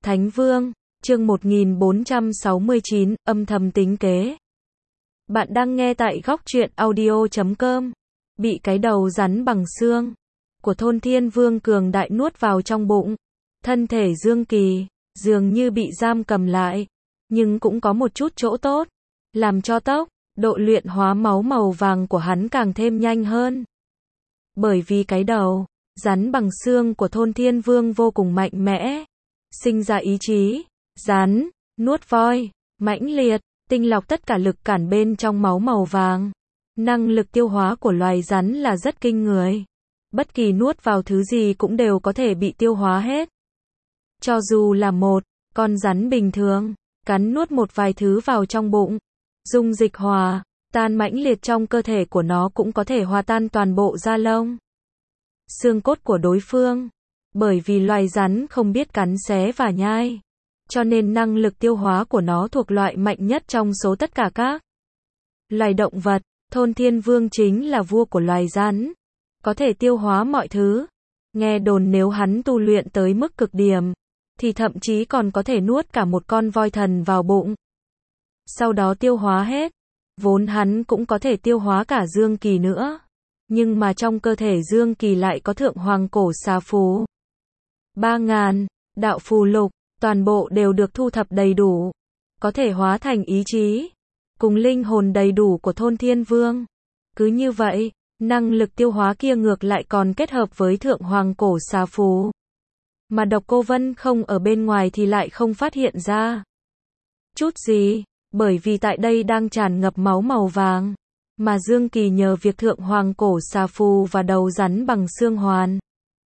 Thánh Vương, chương 1469, âm thầm tính kế. Bạn đang nghe tại góc truyện audio.com. Bị cái đầu rắn bằng xương của Thôn Thiên Vương cường đại nuốt vào trong bụng. Thân thể Dương Kỳ dường như bị giam cầm lại, nhưng cũng có một chút chỗ tốt, làm cho tốc độ luyện hóa máu màu vàng của hắn càng thêm nhanh hơn. Bởi vì cái đầu rắn bằng xương của Thôn Thiên Vương vô cùng mạnh mẽ, sinh ra ý chí rắn nuốt voi mãnh liệt, tinh lọc tất cả lực cản bên trong máu màu vàng. Năng lực tiêu hóa của loài rắn là rất kinh người. Bất kỳ nuốt vào thứ gì cũng đều có thể bị tiêu hóa hết. Cho dù là một con rắn bình thường, cắn nuốt một vài thứ vào trong bụng, dung dịch hòa tan mãnh liệt trong cơ thể của nó cũng có thể hòa tan toàn bộ da lông, xương cốt của đối phương. Bởi vì loài rắn không biết cắn xé và nhai, cho nên năng lực tiêu hóa của nó thuộc loại mạnh nhất trong số tất cả các loài động vật. Thôn Thiên Vương chính là vua của loài rắn, có thể tiêu hóa mọi thứ. Nghe đồn nếu hắn tu luyện tới mức cực điểm, thì thậm chí còn có thể nuốt cả một con voi thần vào bụng, sau đó tiêu hóa hết. Vốn hắn cũng có thể tiêu hóa cả Dương Kỳ nữa, nhưng mà trong cơ thể Dương Kỳ lại có thượng hoàng cổ xà phù. 3000 đạo phù lục, toàn bộ đều được thu thập đầy đủ, có thể hóa thành ý chí cùng linh hồn đầy đủ của Thôn Thiên Vương. Cứ như vậy, năng lực tiêu hóa kia ngược lại còn kết hợp với thượng hoàng cổ xà phù, mà Độc Cô Vân không ở bên ngoài thì lại không phát hiện ra chút gì, bởi vì tại đây đang tràn ngập máu màu vàng, mà Dương Kỳ nhờ việc thượng hoàng cổ xà phù và đầu rắn bằng xương hoàn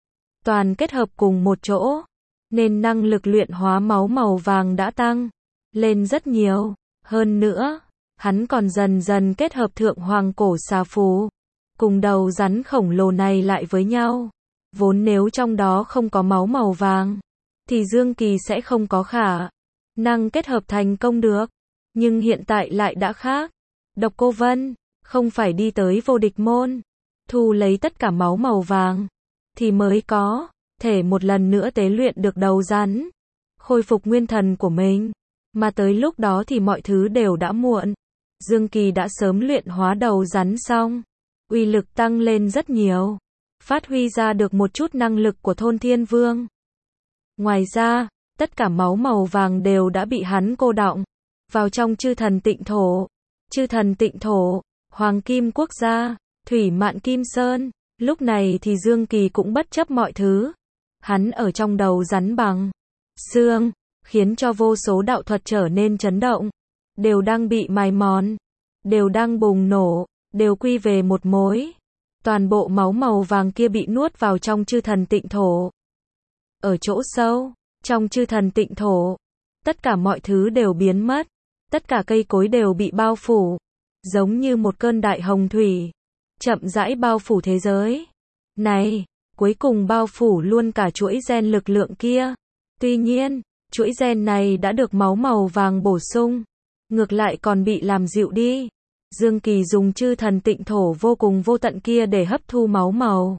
toàn kết hợp cùng một chỗ, nên năng lực luyện hóa máu màu vàng đã tăng lên rất nhiều. Hơn nữa, hắn còn dần dần kết hợp thượng hoàng cổ xà phù cùng đầu rắn khổng lồ này lại với nhau. Vốn nếu trong đó không có máu màu vàng, thì Dương Kỳ sẽ không có khả năng kết hợp thành công được. Nhưng hiện tại lại đã khác. Độc Cô Vân không phải đi tới vô địch môn, thu lấy tất cả máu màu vàng, thì mới có thể một lần nữa tế luyện được đầu rắn, khôi phục nguyên thần của mình. Mà tới lúc đó thì mọi thứ đều đã muộn. Dương Kỳ đã sớm luyện hóa đầu rắn xong, uy lực tăng lên rất nhiều, phát huy ra được một chút năng lực của Thôn Thiên Vương. Ngoài ra, tất cả máu màu vàng đều đã bị hắn cô đọng vào trong chư thần tịnh thổ. Chư thần tịnh thổ, Hoàng Kim Quốc gia, Thủy Mạn Kim Sơn. Lúc này thì Dương Kỳ cũng bất chấp mọi thứ. Hắn ở trong đầu rắn bằng xương, khiến cho vô số đạo thuật trở nên chấn động, đều đang bị mài mòn, đều đang bùng nổ, đều quy về một mối. Toàn bộ máu màu vàng kia bị nuốt vào trong chư thần tịnh thổ. Ở chỗ sâu trong chư thần tịnh thổ, tất cả mọi thứ đều biến mất, tất cả cây cối đều bị bao phủ, giống như một cơn đại hồng thủy, chậm rãi bao phủ thế giới này, cuối cùng bao phủ luôn cả chuỗi gen lực lượng kia. Tuy nhiên, chuỗi gen này đã được máu màu vàng bổ sung, ngược lại còn bị làm dịu đi. Dương Kỳ dùng chư thần tịnh thổ vô cùng vô tận kia để hấp thu máu màu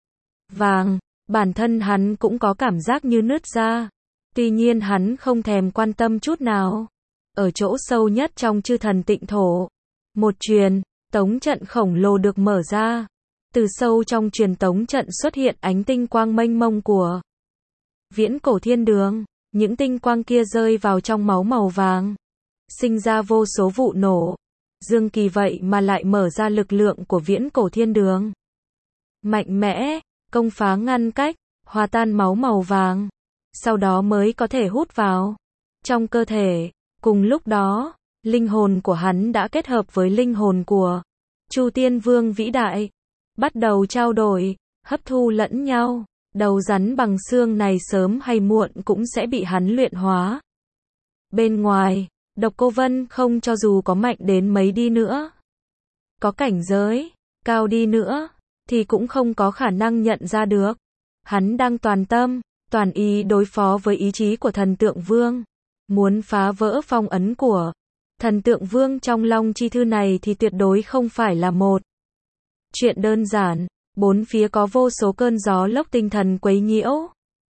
vàng, bản thân hắn cũng có cảm giác như nứt ra. Tuy nhiên hắn không thèm quan tâm chút nào. Ở chỗ sâu nhất trong chư thần tịnh thổ, một truyền tống trận khổng lồ được mở ra. Từ sâu trong truyền tống trận xuất hiện ánh tinh quang mênh mông của Viễn Cổ Thiên Đường. Những tinh quang kia rơi vào trong máu màu vàng, sinh ra vô số vụ nổ. Dương Kỳ vậy mà lại mở ra lực lượng của Viễn Cổ Thiên Đường. Mạnh mẽ, công phá ngăn cách, hòa tan máu màu vàng, sau đó mới có thể hút vào trong cơ thể. Cùng lúc đó, linh hồn của hắn đã kết hợp với linh hồn của Chu Tiên Vương vĩ đại, bắt đầu trao đổi, hấp thu lẫn nhau. Đầu rắn bằng xương này sớm hay muộn cũng sẽ bị hắn luyện hóa. Bên ngoài, Độc Cô Vân không cho dù có mạnh đến mấy đi nữa, có cảnh giới cao đi nữa, thì cũng không có khả năng nhận ra được. Hắn đang toàn tâm, toàn ý đối phó với ý chí của Thần Tượng Vương. Muốn phá vỡ phong ấn của Thần Tượng Vương trong Long Chi Thư này thì tuyệt đối không phải là một chuyện đơn giản. Bốn phía có vô số cơn gió lốc tinh thần quấy nhiễu.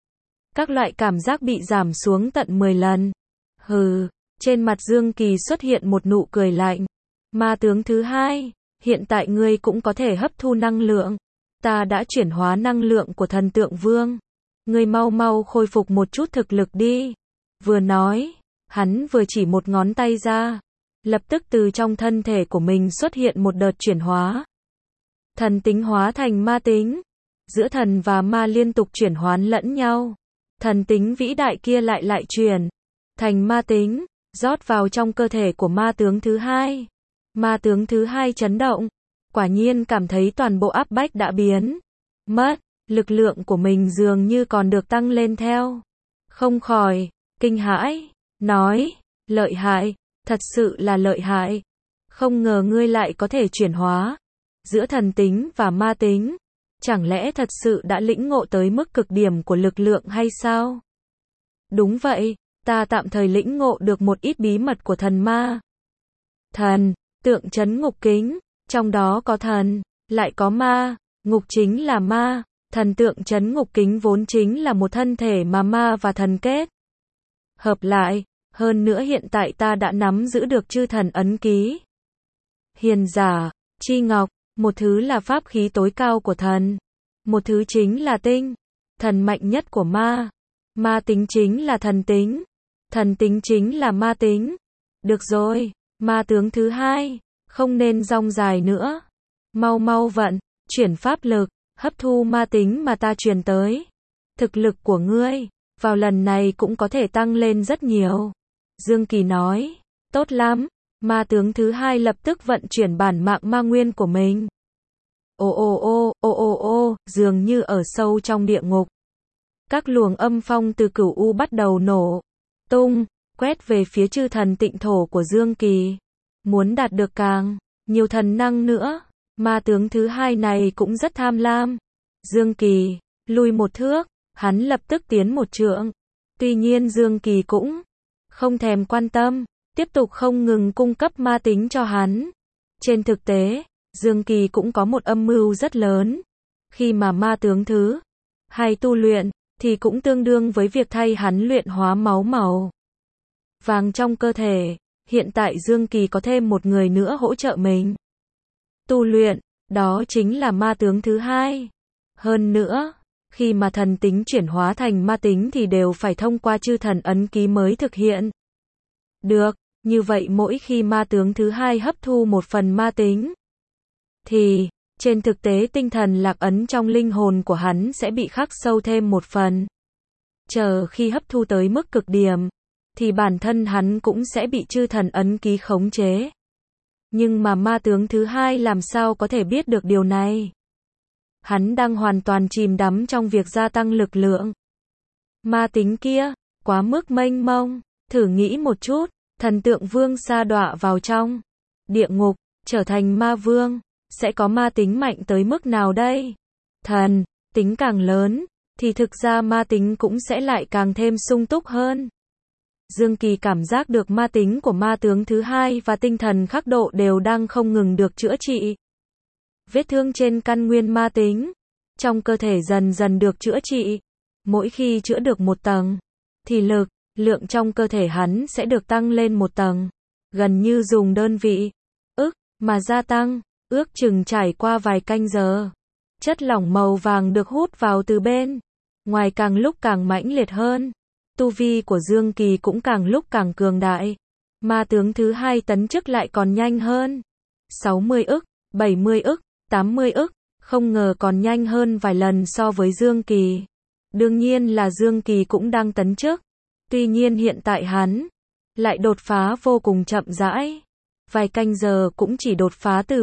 Các loại cảm giác bị giảm xuống tận 10 lần. Hừ, trên mặt Dương Kỳ xuất hiện một nụ cười lạnh. Ma tướng thứ hai, hiện tại ngươi cũng có thể hấp thu năng lượng. Ta đã chuyển hóa năng lượng của thần tượng vương. Ngươi mau mau khôi phục một chút thực lực đi. Vừa nói, hắn vừa chỉ một ngón tay ra. Lập tức từ trong thân thể của mình xuất hiện một đợt chuyển hóa. Thần tính hóa thành ma tính. Giữa thần và ma liên tục chuyển hoán lẫn nhau. Thần tính vĩ đại kia lại chuyển thành ma tính, rót vào trong cơ thể của ma tướng thứ hai. Ma tướng thứ hai chấn động, quả nhiên cảm thấy toàn bộ áp bách đã biến mất, lực lượng của mình dường như còn được tăng lên theo. Không khỏi kinh hãi, nói, lợi hại, thật sự là lợi hại. Không ngờ ngươi lại có thể chuyển hóa giữa thần tính và ma tính. Chẳng lẽ thật sự đã lĩnh ngộ tới mức cực điểm của lực lượng hay sao? Đúng vậy, ta tạm thời lĩnh ngộ được một ít bí mật của thần ma. Thần, tượng trấn ngục kính, trong đó có thần, lại có ma, ngục chính là ma, thần tượng trấn ngục kính vốn chính là một thân thể mà ma và thần kết hợp lại, hơn nữa hiện tại ta đã nắm giữ được chư thần ấn ký. Hiền giả, chi ngọc, một thứ là pháp khí tối cao của thần, một thứ chính là tinh, thần mạnh nhất của ma. Ma tính chính là thần tính, thần tính chính là ma tính. Được rồi, ma tướng thứ hai, không nên rong dài nữa. Mau mau vận, chuyển pháp lực, hấp thu ma tính mà ta truyền tới. Thực lực của ngươi, vào lần này cũng có thể tăng lên rất nhiều. Dương Kỳ nói, tốt lắm. Ma tướng thứ hai lập tức vận chuyển bản mạng ma nguyên của mình. Ô, dường như ở sâu trong địa ngục. Các luồng âm phong từ cửu u bắt đầu nổ tung, quét về phía chư thần tịnh thổ của Dương Kỳ. Muốn đạt được càng nhiều thần năng nữa, ma tướng thứ hai này cũng rất tham lam. Dương Kỳ, lùi một thước, hắn lập tức tiến một trượng. Tuy nhiên Dương Kỳ cũng không thèm quan tâm, tiếp tục không ngừng cung cấp ma tính cho hắn. Trên thực tế, Dương Kỳ cũng có một âm mưu rất lớn. Khi mà ma tướng thứ hai tu luyện, thì cũng tương đương với việc thay hắn luyện hóa máu màu vàng trong cơ thể. Hiện tại Dương Kỳ có thêm một người nữa hỗ trợ mình tu luyện, đó chính là ma tướng thứ hai. Hơn nữa, khi mà thần tính chuyển hóa thành ma tính thì đều phải thông qua chư thần ấn ký mới thực hiện được. Như vậy mỗi khi ma tướng thứ hai hấp thu một phần ma tính, thì trên thực tế tinh thần lạc ấn trong linh hồn của hắn sẽ bị khắc sâu thêm một phần. Chờ khi hấp thu tới mức cực điểm, thì bản thân hắn cũng sẽ bị chư thần ấn ký khống chế. Nhưng mà ma tướng thứ hai làm sao có thể biết được điều này? Hắn đang hoàn toàn chìm đắm trong việc gia tăng lực lượng. Ma tính kia, quá mức mênh mông, thử nghĩ một chút, thần tượng vương sa đọa vào trong địa ngục, trở thành ma vương, sẽ có ma tính mạnh tới mức nào đây? Thần tính càng lớn, thì thực ra ma tính cũng sẽ lại càng thêm sung túc hơn. Dương Kỳ cảm giác được ma tính của ma tướng thứ hai và tinh thần khắc độ đều đang không ngừng được chữa trị. Vết thương trên căn nguyên ma tính trong cơ thể dần dần được chữa trị. Mỗi khi chữa được một tầng, thì lực lượng trong cơ thể hắn sẽ được tăng lên một tầng, gần như dùng đơn vị ức mà gia tăng. Ước chừng trải qua vài canh giờ, chất lỏng màu vàng được hút vào từ bên ngoài càng lúc càng mãnh liệt hơn. Tu vi của Dương Kỳ cũng càng lúc càng cường đại. Ma tướng thứ hai tấn chức lại còn nhanh hơn. 60 ức, 70 ức, 80 ức, không ngờ còn nhanh hơn vài lần so với Dương Kỳ. Đương nhiên là Dương Kỳ cũng đang tấn chức. Tuy nhiên hiện tại hắn lại đột phá vô cùng chậm rãi. Vài canh giờ cũng chỉ đột phá từ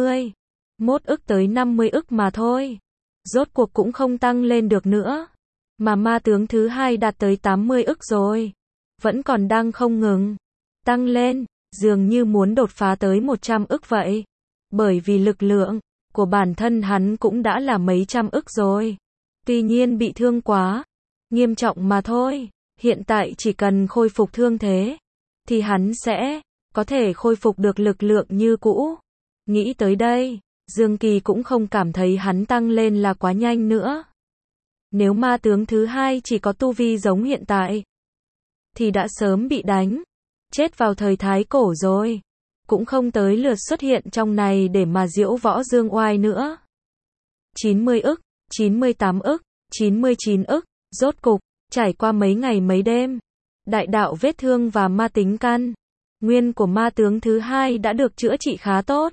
41 ức tới 50 ức mà thôi. Rốt cuộc cũng không tăng lên được nữa. Mà ma tướng thứ hai đạt tới 80 ức rồi. Vẫn còn đang không ngừng tăng lên, dường như muốn đột phá tới 100 ức vậy. Bởi vì lực lượng của bản thân hắn cũng đã là mấy trăm ức rồi. Tuy nhiên bị thương quá nghiêm trọng mà thôi. Hiện tại chỉ cần khôi phục thương thế, thì hắn sẽ có thể khôi phục được lực lượng như cũ. Nghĩ tới đây, Dương Kỳ cũng không cảm thấy hắn tăng lên là quá nhanh nữa. Nếu ma tướng thứ hai chỉ có tu vi giống hiện tại, thì đã sớm bị đánh, chết vào thời Thái Cổ rồi. Cũng không tới lượt xuất hiện trong này để mà diễu võ dương oai nữa. 90 ức, 98 ức, 99 ức, rốt cục, trải qua mấy ngày mấy đêm, đại đạo vết thương và ma tính căn nguyên của ma tướng thứ hai đã được chữa trị khá tốt.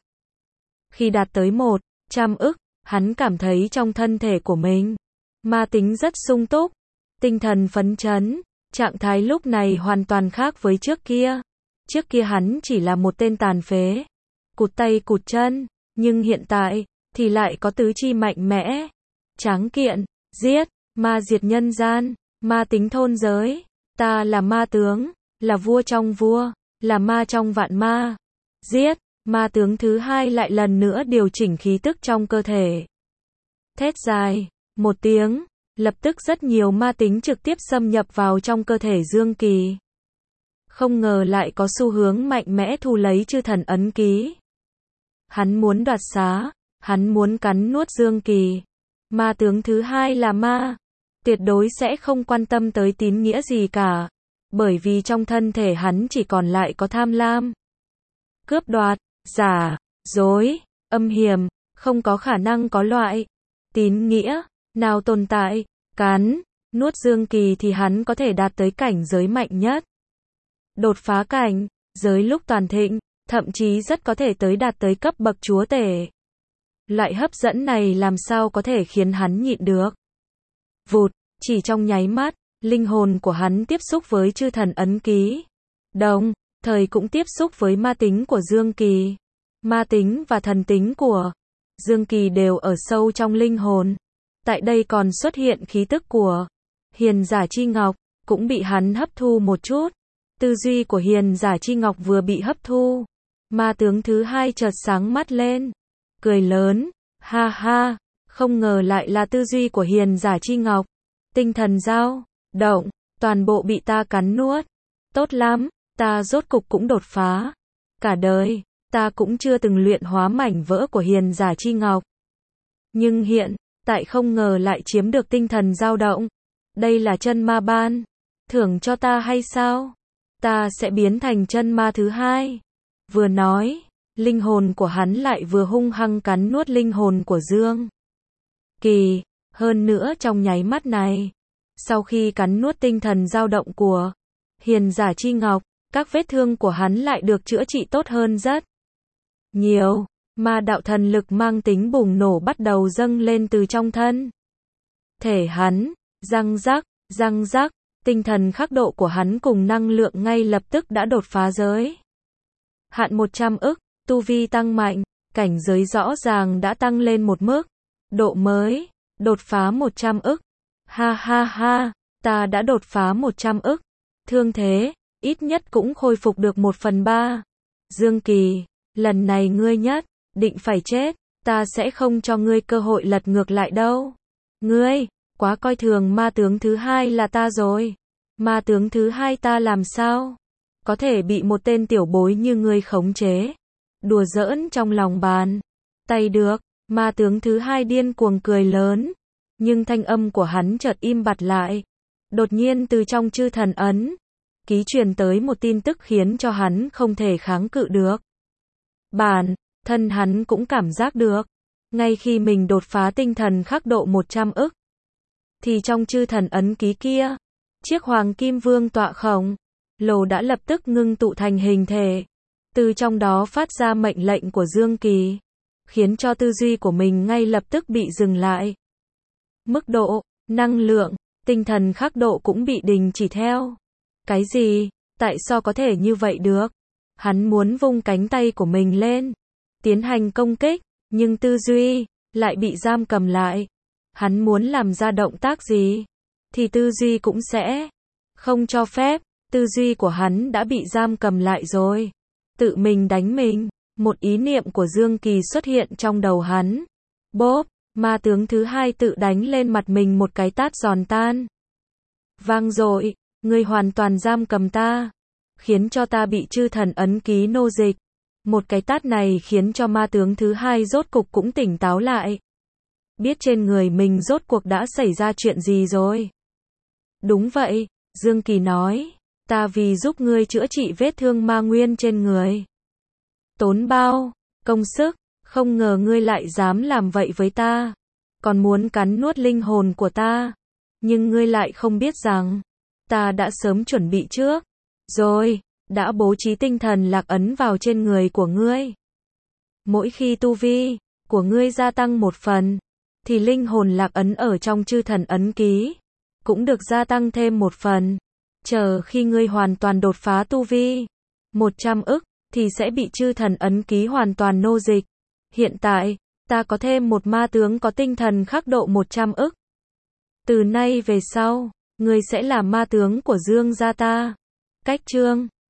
Khi đạt tới 100 ức, hắn cảm thấy trong thân thể của mình, ma tính rất sung túc, tinh thần phấn chấn, trạng thái lúc này hoàn toàn khác với trước kia. Trước kia hắn chỉ là một tên tàn phế, cụt tay cụt chân, nhưng hiện tại, thì lại có tứ chi mạnh mẽ, tráng kiện, giết, ma diệt nhân gian, ma tính thôn giới. Ta là ma tướng, là vua trong vua, là ma trong vạn ma. Giết, ma tướng thứ hai lại lần nữa điều chỉnh khí tức trong cơ thể. Thét dài, một tiếng, lập tức rất nhiều ma tính trực tiếp xâm nhập vào trong cơ thể Dương Kỳ. Không ngờ lại có xu hướng mạnh mẽ thu lấy chư thần ấn ký. Hắn muốn đoạt xá, hắn muốn cắn nuốt Dương Kỳ. Ma tướng thứ hai là ma, tuyệt đối sẽ không quan tâm tới tín nghĩa gì cả, bởi vì trong thân thể hắn chỉ còn lại có tham lam, cướp đoạt, giả, dối, âm hiểm, không có khả năng có loại tín nghĩa nào tồn tại. Cắn nuốt Dương Kỳ thì hắn có thể đạt tới cảnh giới mạnh nhất, đột phá cảnh giới lúc toàn thịnh, thậm chí rất có thể đạt tới cấp bậc chúa tể. Loại hấp dẫn này làm sao có thể khiến hắn nhịn được. Vụt, chỉ trong nháy mắt, linh hồn của hắn tiếp xúc với chư thần ấn ký, đồng thời cũng tiếp xúc với ma tính của Dương Kỳ. Ma tính và thần tính của Dương Kỳ đều ở sâu trong linh hồn. Tại đây còn xuất hiện khí tức của Hiền Giả Chi Ngọc, cũng bị hắn hấp thu một chút. Tư duy của Hiền Giả Chi Ngọc vừa bị hấp thu, ma tướng thứ hai chợt sáng mắt lên, cười lớn, ha ha, không ngờ lại là tư duy của Hiền Giả Chi Ngọc. Tinh thần dao động, toàn bộ bị ta cắn nuốt. Tốt lắm, ta rốt cục cũng đột phá. Cả đời, ta cũng chưa từng luyện hóa mảnh vỡ của Hiền Giả Chi Ngọc. Nhưng hiện tại không ngờ lại chiếm được tinh thần dao động. Đây là chân ma ban thưởng cho ta hay sao? Ta sẽ biến thành chân ma thứ hai. Vừa nói, linh hồn của hắn lại vừa hung hăng cắn nuốt linh hồn của Dương Kỳ. Hơn nữa trong nháy mắt này, sau khi cắn nuốt tinh thần dao động của Hiền Giả Chi Ngọc, các vết thương của hắn lại được chữa trị tốt hơn rất nhiều. Ma đạo thần lực mang tính bùng nổ bắt đầu dâng lên từ trong thân thể hắn. Răng rắc, tinh thần khắc độ của hắn cùng năng lượng ngay lập tức đã đột phá giới hạn 100 ức, tu vi tăng mạnh, cảnh giới rõ ràng đã tăng lên một mức độ mới, đột phá 100 ức. Ha ha ha, ta đã đột phá 100 ức. Thương thế, ít nhất cũng khôi phục được 1/3. Dương Kỳ, lần này ngươi nhất định phải chết, ta sẽ không cho ngươi cơ hội lật ngược lại đâu. Ngươi, quá coi thường ma tướng thứ hai là ta rồi. Ma tướng thứ hai ta làm sao có thể bị một tên tiểu bối như ngươi khống chế, đùa giỡn trong lòng bàn tay được. Ma tướng thứ hai điên cuồng cười lớn, nhưng thanh âm của hắn chợt im bặt lại. Đột nhiên từ trong chư thần ấn ký truyền tới một tin tức khiến cho hắn không thể kháng cự được. Bản thân hắn cũng cảm giác được, ngay khi mình đột phá tinh thần khắc độ 100 ức, thì trong chư thần ấn ký kia, chiếc hoàng kim vương tọa khổng lồ đã lập tức ngưng tụ thành hình thể, từ trong đó phát ra mệnh lệnh của Dương Kỳ, khiến cho tư duy của mình ngay lập tức bị dừng lại. Mức độ, năng lượng, tinh thần khắc độ cũng bị đình chỉ theo. Cái gì? Tại sao có thể như vậy được? Hắn muốn vung cánh tay của mình lên, tiến hành công kích, nhưng tư duy lại bị giam cầm lại. Hắn muốn làm ra động tác gì, thì tư duy cũng sẽ không cho phép. Tư duy của hắn đã bị giam cầm lại rồi. Tự mình đánh mình. Một ý niệm của Dương Kỳ xuất hiện trong đầu hắn. Bốp, ma tướng thứ hai tự đánh lên mặt mình một cái tát giòn tan. Vang dội, ngươi hoàn toàn giam cầm ta, khiến cho ta bị chư thần ấn ký nô dịch. Một cái tát này khiến cho ma tướng thứ hai rốt cục cũng tỉnh táo lại. biết trên người mình rốt cuộc đã xảy ra chuyện gì rồi. Đúng vậy, Dương Kỳ nói, ta vì giúp ngươi chữa trị vết thương ma nguyên trên người. Tốn bao công sức, không ngờ ngươi lại dám làm vậy với ta, còn muốn cắn nuốt linh hồn của ta. Nhưng ngươi lại không biết rằng, ta đã sớm chuẩn bị trước, rồi, đã bố trí tinh thần lạc ấn vào trên người của ngươi. Mỗi khi tu vi của ngươi gia tăng một phần, thì linh hồn lạc ấn ở trong chư thần ấn ký cũng được gia tăng thêm một phần. Chờ khi ngươi hoàn toàn đột phá tu vi 100 ức, thì sẽ bị chư thần ấn ký hoàn toàn nô dịch. Hiện tại, ta có thêm một ma tướng có tinh thần khắc độ 100 ức. Từ nay về sau, ngươi sẽ là ma tướng của Dương gia ta. Cách chương